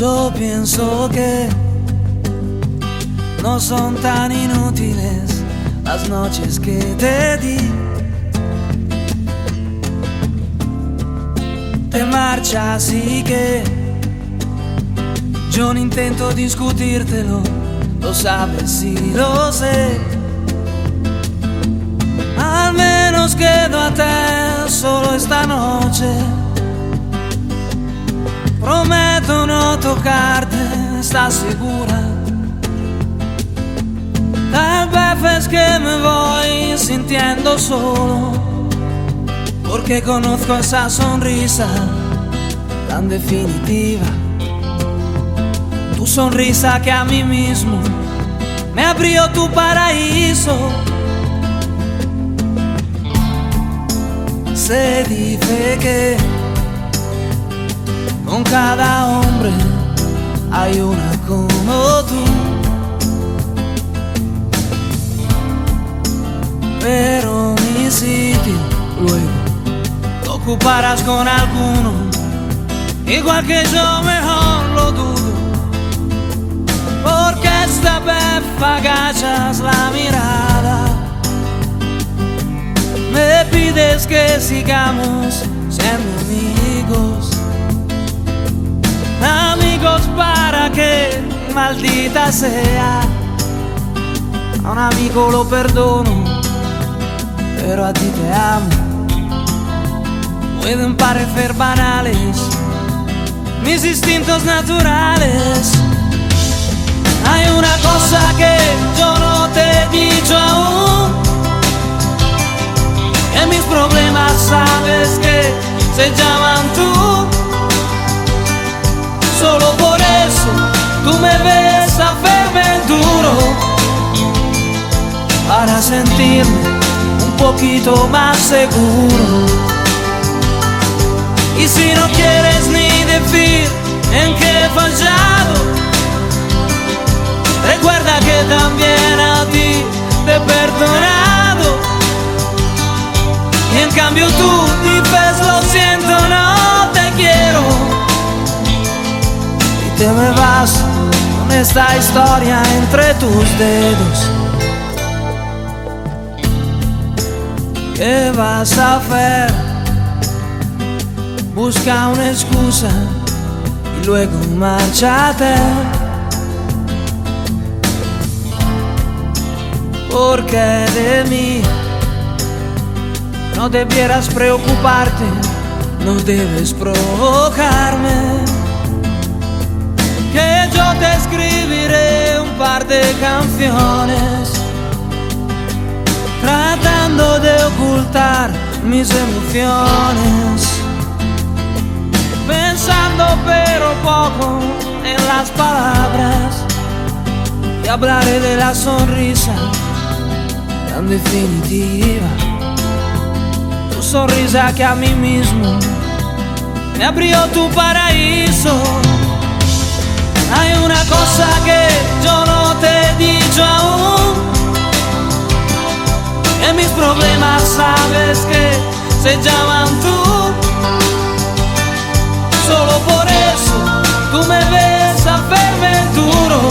Yo pienso que no son tan inútiles las noches que te di. Te marchas y que yo no intento discutírtelo, lo sabes y lo sé. Al menos quedo a te solo esta noche. Prometo no tocarte, ¿estás segura? Tal vez es que me voy sintiendo solo, porque conozco esa sonrisa tan definitiva. Tu sonrisa que a mí mismo me abrió tu paraíso. Se dice que con cada hombre hay una como tú, pero mi sitio luego lo ocuparás con alguno, igual que yo, mejor lo dudo, porque esta vez agachas la mirada. Me pides que sigamos siendo amigos, amigos para que, maldita sea, a un amigo lo perdono, pero a ti te amo. Pueden parecer banales mis instintos naturales. Hay una cosa que yo no te he dicho aún, que mis problemas sabes que se llaman tú. Solo por eso tú me ves hacerme duro, para sentirme un poquito más seguro. Y si no quieres ni decir en qué he fallado, recuerda que también a ti te he perdonado. Y en cambio tú dices lo siento, no te quiero, y te me vas con esta historia entre tus dedos. ¿Qué vas a hacer? Busca una excusa y luego márchate, porque de mí no debieras preocuparte, no debes provocarme, que yo te escribiré un par de canciones tratando de ocultar mis emociones, pensando pero poco en las palabras, y hablaré de la sonrisa tan definitiva. Tu sonrisa que a mí mismo me abrió tu paraíso. Hay una cosa que yo no te he dicho aún, que mis problemas sabes que se llaman tú. Solo por eso tú me ves hacerme duro,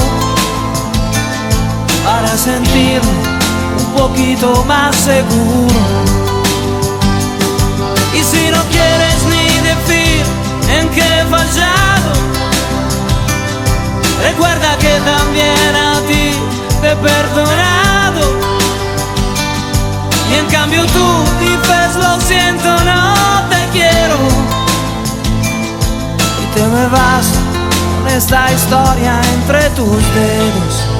para sentirme un poquito más seguro. Y si no quieres ni decir en qué he fallado, recuerda que también a ti te he perdonado. Y en cambio tú dices lo siento, no te quiero, y te me vas con esta historia entre tus dedos.